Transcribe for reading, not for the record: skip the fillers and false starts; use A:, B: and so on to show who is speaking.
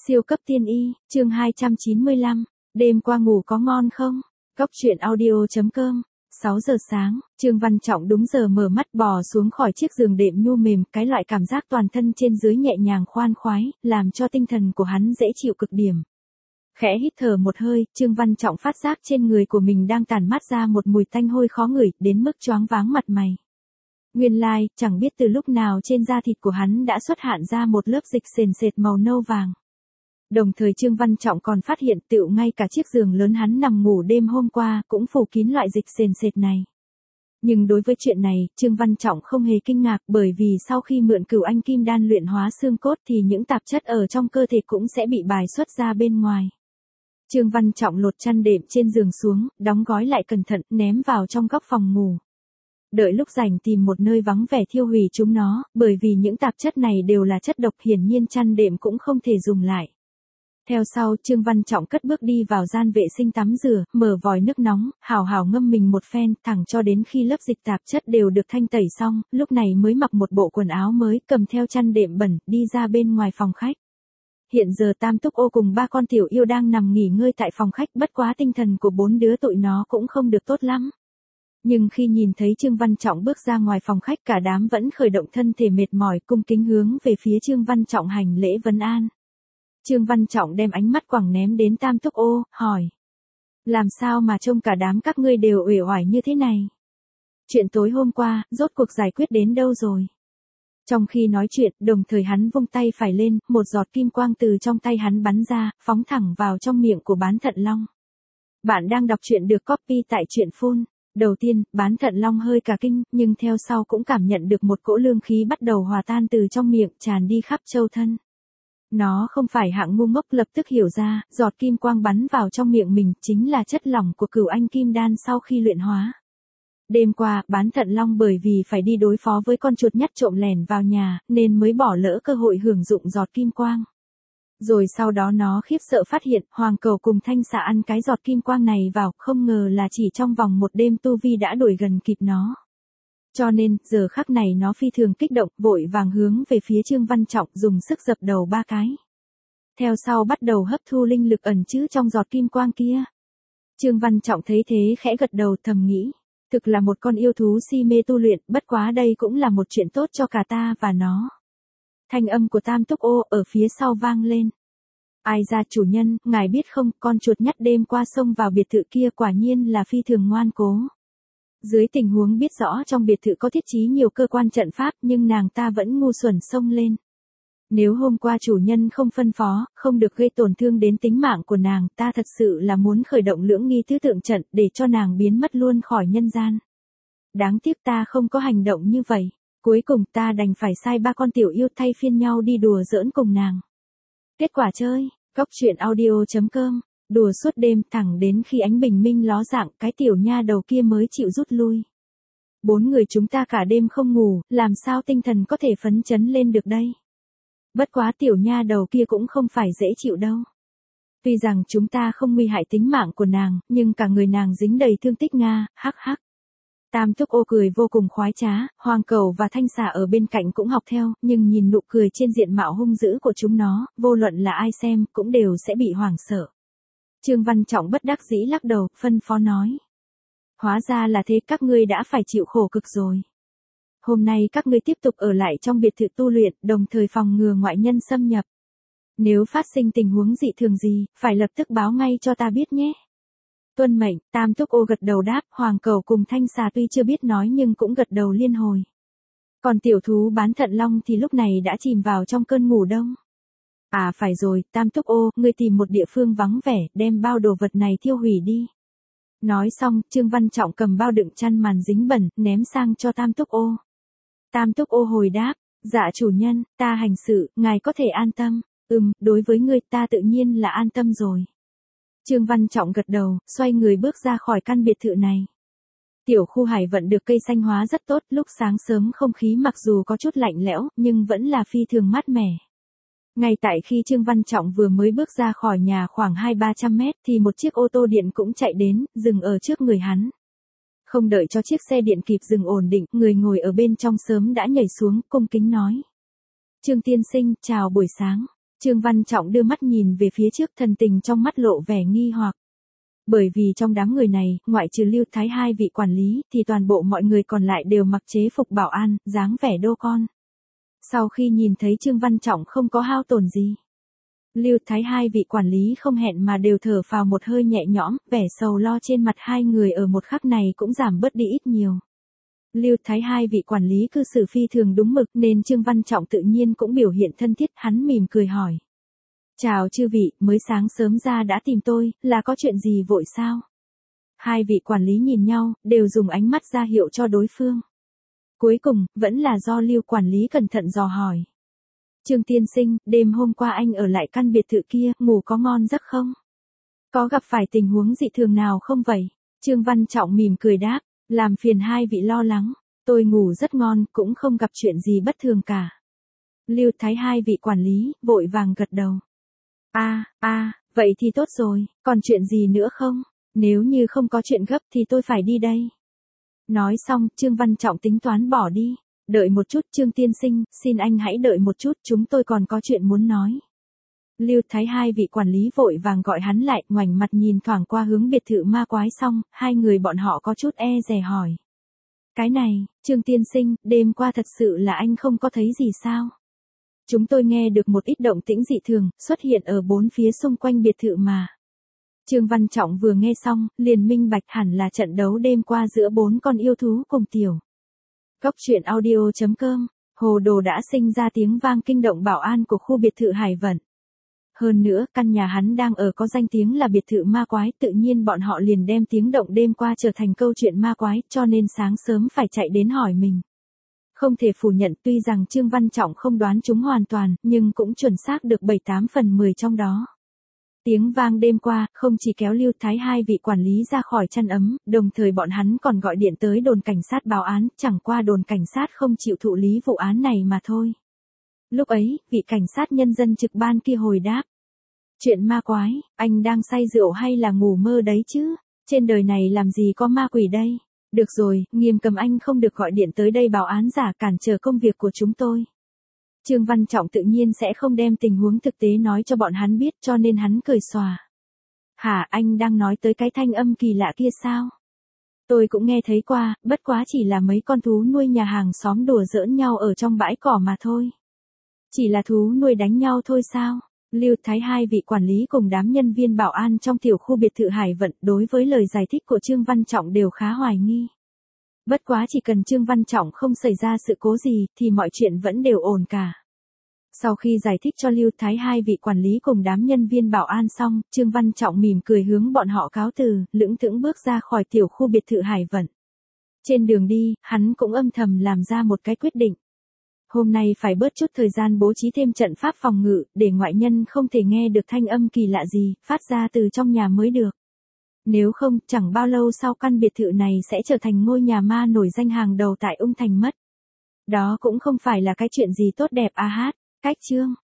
A: Siêu cấp tiên y, chương 295, đêm qua ngủ có ngon không? Cốc truyện audio.com, 6 giờ sáng, Trương Văn Trọng đúng giờ mở mắt bò xuống khỏi chiếc giường đệm nhu mềm, cái loại cảm giác toàn thân trên dưới nhẹ nhàng khoan khoái, làm cho tinh thần của hắn dễ chịu cực điểm. Khẽ hít thở một hơi, Trương Văn Trọng phát giác trên người của mình đang tản mát ra một mùi tanh hôi khó ngửi, đến mức choáng váng mặt mày. Nguyên lai, chẳng biết từ lúc nào trên da thịt của hắn đã xuất hiện ra một lớp dịch sền sệt màu nâu vàng. Đồng thời Trương Văn Trọng còn phát hiện tựu ngay cả chiếc giường lớn hắn nằm ngủ đêm hôm qua cũng phủ kín loại dịch sền sệt này. Nhưng đối với chuyện này, Trương Văn Trọng không hề kinh ngạc, bởi vì sau khi mượn cửu anh kim đan luyện hóa xương cốt thì những tạp chất ở trong cơ thể cũng sẽ bị bài xuất ra bên ngoài. Trương Văn Trọng lột chăn đệm trên giường xuống, đóng gói lại cẩn thận, ném vào trong góc phòng ngủ. Đợi lúc rảnh tìm một nơi vắng vẻ thiêu hủy chúng nó, bởi vì những tạp chất này đều là chất độc, hiển nhiên chăn đệm cũng không thể dùng lại. Theo sau, Trương Văn Trọng cất bước đi vào gian vệ sinh tắm rửa, mở vòi nước nóng, hào hào ngâm mình một phen, thẳng cho đến khi lớp dịch tạp chất đều được thanh tẩy xong, lúc này mới mặc một bộ quần áo mới, cầm theo chăn đệm bẩn, đi ra bên ngoài phòng khách. Hiện giờ Tam Túc Ô cùng ba con tiểu yêu đang nằm nghỉ ngơi tại phòng khách, bất quá tinh thần của bốn đứa tụi nó cũng không được tốt lắm. Nhưng khi nhìn thấy Trương Văn Trọng bước ra ngoài phòng khách, cả đám vẫn khởi động thân thể mệt mỏi, cung kính hướng về phía Trương Văn Trọng hành lễ vấn an. Trương Văn Trọng đem ánh mắt quẳng ném đến Tam Túc Ô, hỏi. Làm sao mà trông cả đám các ngươi đều uể oải như thế này? Chuyện tối hôm qua, rốt cuộc giải quyết đến đâu rồi? Trong khi nói chuyện, đồng thời hắn vung tay phải lên, một giọt kim quang từ trong tay hắn bắn ra, phóng thẳng vào trong miệng của Bán Thận Long. Bạn đang đọc truyện được copy tại truyện phun. Đầu tiên, Bán Thận Long hơi cả kinh, nhưng theo sau cũng cảm nhận được một cỗ lương khí bắt đầu hòa tan từ trong miệng, tràn đi khắp châu thân. Nó không phải hạng ngu ngốc, lập tức hiểu ra, giọt kim quang bắn vào trong miệng mình chính là chất lỏng của cửu anh kim đan sau khi luyện hóa. Đêm qua, Bán Thận Long bởi vì phải đi đối phó với con chuột nhắt trộm lẻn vào nhà, nên mới bỏ lỡ cơ hội hưởng dụng giọt kim quang. Rồi sau đó nó khiếp sợ phát hiện, Hoàng Cẩu cùng Thanh Xà ăn cái giọt kim quang này vào, không ngờ là chỉ trong vòng một đêm tu vi đã đuổi gần kịp nó. Cho nên, giờ khắc này nó phi thường kích động, vội vàng hướng về phía Trương Văn Trọng, dùng sức dập đầu ba cái. Theo sau bắt đầu hấp thu linh lực ẩn chứa trong giọt kim quang kia. Trương Văn Trọng thấy thế khẽ gật đầu, thầm nghĩ. Thực là một con yêu thú si mê tu luyện, bất quá đây cũng là một chuyện tốt cho cả ta và nó. Thanh âm của Tam Túc Ô ở phía sau vang lên. Ai ra chủ nhân, ngài biết không, con chuột nhắt đêm qua xông vào biệt thự kia quả nhiên là phi thường ngoan cố. Dưới tình huống biết rõ trong biệt thự có thiết trí nhiều cơ quan trận pháp, nhưng nàng ta vẫn ngu xuẩn xông lên. Nếu hôm qua chủ nhân không phân phó, không được gây tổn thương đến tính mạng của nàng, ta thật sự là muốn khởi động lưỡng nghi tứ tượng trận để cho nàng biến mất luôn khỏi nhân gian. Đáng tiếc ta không có hành động như vậy. Cuối cùng ta đành phải sai ba con tiểu yêu thay phiên nhau đi đùa giỡn cùng nàng. Kết quả chơi, cốc truyện audio.com, đùa suốt đêm thẳng đến khi ánh bình minh ló dạng, cái tiểu nha đầu kia mới chịu rút lui. Bốn người chúng ta cả đêm không ngủ, làm sao tinh thần có thể phấn chấn lên được đây? Bất quá tiểu nha đầu kia cũng không phải dễ chịu đâu. Tuy rằng chúng ta không nguy hại tính mạng của nàng, nhưng cả người nàng dính đầy thương tích nga, hắc hắc. Tam Túc Ô cười vô cùng khoái trá, Hoàng Cẩu và Thanh Xà ở bên cạnh cũng học theo, nhưng nhìn nụ cười trên diện mạo hung dữ của chúng nó, vô luận là ai xem, cũng đều sẽ bị hoảng sợ. Trương Văn Trọng bất đắc dĩ lắc đầu, phân phó nói. Hóa ra là thế, các ngươi đã phải chịu khổ cực rồi. Hôm nay các ngươi tiếp tục ở lại trong biệt thự tu luyện, đồng thời phòng ngừa ngoại nhân xâm nhập. Nếu phát sinh tình huống dị thường gì, phải lập tức báo ngay cho ta biết nhé. Tuân mệnh, Tam Túc Ô gật đầu đáp, Hoàng Cẩu cùng Thanh Xà tuy chưa biết nói nhưng cũng gật đầu liên hồi. Còn tiểu thú Bán Thận Long thì lúc này đã chìm vào trong cơn ngủ đông. À phải rồi, Tam Túc Ô, ngươi tìm một địa phương vắng vẻ, đem bao đồ vật này tiêu hủy đi. Nói xong, Trương Văn Trọng cầm bao đựng chăn màn dính bẩn, ném sang cho Tam Túc Ô. Tam Túc Ô hồi đáp, dạ chủ nhân, ta hành sự, ngài có thể an tâm. Đối với ngươi ta tự nhiên là an tâm rồi. Trương Văn Trọng gật đầu, xoay người bước ra khỏi căn biệt thự này. Tiểu khu hải vận được cây xanh hóa rất tốt, lúc sáng sớm không khí mặc dù có chút lạnh lẽo, nhưng vẫn là phi thường mát mẻ. Ngay tại khi Trương Văn Trọng vừa mới bước ra khỏi nhà khoảng 200-300 mét thì một chiếc ô tô điện cũng chạy đến, dừng ở trước người hắn. Không đợi cho chiếc xe điện kịp dừng ổn định, người ngồi ở bên trong sớm đã nhảy xuống, cung kính nói. Trương tiên sinh, chào buổi sáng. Trương Văn Trọng đưa mắt nhìn về phía trước, thần tình trong mắt lộ vẻ nghi hoặc. Bởi vì trong đám người này, ngoại trừ Lưu Thái hai vị quản lý, thì toàn bộ mọi người còn lại đều mặc chế phục bảo an, dáng vẻ đô con. Sau khi nhìn thấy Trương Văn Trọng không có hao tổn gì, Lưu Thái hai vị quản lý không hẹn mà đều thở phào một hơi nhẹ nhõm, vẻ sầu lo trên mặt hai người ở một khắc này cũng giảm bớt đi ít nhiều. Lưu Thái hai vị quản lý cư xử phi thường đúng mực nên Trương Văn Trọng tự nhiên cũng biểu hiện thân thiết, hắn mỉm cười hỏi. Chào chư vị, mới sáng sớm ra đã tìm tôi, là có chuyện gì vội sao? Hai vị quản lý nhìn nhau, đều dùng ánh mắt ra hiệu cho đối phương. Cuối cùng, vẫn là do Lưu quản lý cẩn thận dò hỏi. Trương tiên sinh, đêm hôm qua anh ở lại căn biệt thự kia, ngủ có ngon giấc không? Có gặp phải tình huống dị thường nào không vậy? Trương Văn Trọng mỉm cười đáp, làm phiền hai vị lo lắng, tôi ngủ rất ngon, cũng không gặp chuyện gì bất thường cả. Lưu Thái hai vị quản lý, vội vàng gật đầu. Vậy thì tốt rồi, còn chuyện gì nữa không? Nếu như không có chuyện gấp thì tôi phải đi đây. Nói xong, Trương Văn Trọng tính toán bỏ đi. Đợi một chút Trương tiên sinh, xin anh hãy đợi một chút, chúng tôi còn có chuyện muốn nói. Lưu Thái hai vị quản lý vội vàng gọi hắn lại, ngoảnh mặt nhìn thoảng qua hướng biệt thự ma quái xong, hai người bọn họ có chút e dè hỏi. Cái này, Trương tiên sinh, đêm qua thật sự là anh không có thấy gì sao? Chúng tôi nghe được một ít động tĩnh dị thường, xuất hiện ở bốn phía xung quanh biệt thự mà. Trương Văn Trọng vừa nghe xong, liền minh bạch hẳn là trận đấu đêm qua giữa bốn con yêu thú cùng tiểu. Góc truyện audio.com, hồ đồ đã sinh ra tiếng vang kinh động bảo an của khu biệt thự Hải Vận. Hơn nữa, căn nhà hắn đang ở có danh tiếng là biệt thự ma quái, tự nhiên bọn họ liền đem tiếng động đêm qua trở thành câu chuyện ma quái, cho nên sáng sớm phải chạy đến hỏi mình. Không thể phủ nhận, tuy rằng Trương Văn Trọng không đoán chúng hoàn toàn, nhưng cũng chuẩn xác được 7-8 phần 10 trong đó. Tiếng vang đêm qua, không chỉ kéo Lưu Thái hai vị quản lý ra khỏi chăn ấm, đồng thời bọn hắn còn gọi điện tới đồn cảnh sát báo án, chẳng qua đồn cảnh sát không chịu thụ lý vụ án này mà thôi. Lúc ấy, vị cảnh sát nhân dân trực ban kia hồi đáp. Chuyện ma quái, anh đang say rượu hay là ngủ mơ đấy chứ? Trên đời này làm gì có ma quỷ đây? Được rồi, Nghiêm Cầm anh không được gọi điện tới đây báo án giả cản trở công việc của chúng tôi. Trương Văn Trọng tự nhiên sẽ không đem tình huống thực tế nói cho bọn hắn biết, cho nên hắn cười xòa. Hả, anh đang nói tới cái thanh âm kỳ lạ kia sao? Tôi cũng nghe thấy qua, bất quá chỉ là mấy con thú nuôi nhà hàng xóm đùa giỡn nhau ở trong bãi cỏ mà thôi. Chỉ là thú nuôi đánh nhau thôi sao? Lưu Thái hai vị quản lý cùng đám nhân viên bảo an trong tiểu khu biệt thự Hải Vận đối với lời giải thích của Trương Văn Trọng đều khá hoài nghi. Bất quá chỉ cần Trương Văn Trọng không xảy ra sự cố gì thì mọi chuyện vẫn đều ổn cả. Sau khi giải thích cho Lưu Thái hai vị quản lý cùng đám nhân viên bảo an xong, Trương Văn Trọng mỉm cười hướng bọn họ cáo từ, lững thững bước ra khỏi tiểu khu biệt thự Hải Vận. Trên đường đi, hắn cũng âm thầm làm ra một cái quyết định. Hôm nay phải bớt chút thời gian bố trí thêm trận pháp phòng ngự, để ngoại nhân không thể nghe được thanh âm kỳ lạ gì, phát ra từ trong nhà mới được. Nếu không, chẳng bao lâu sau căn biệt thự này sẽ trở thành ngôi nhà ma nổi danh hàng đầu tại Ung Thành mất. Đó cũng không phải là cái chuyện gì tốt đẹp à hát. Cách chương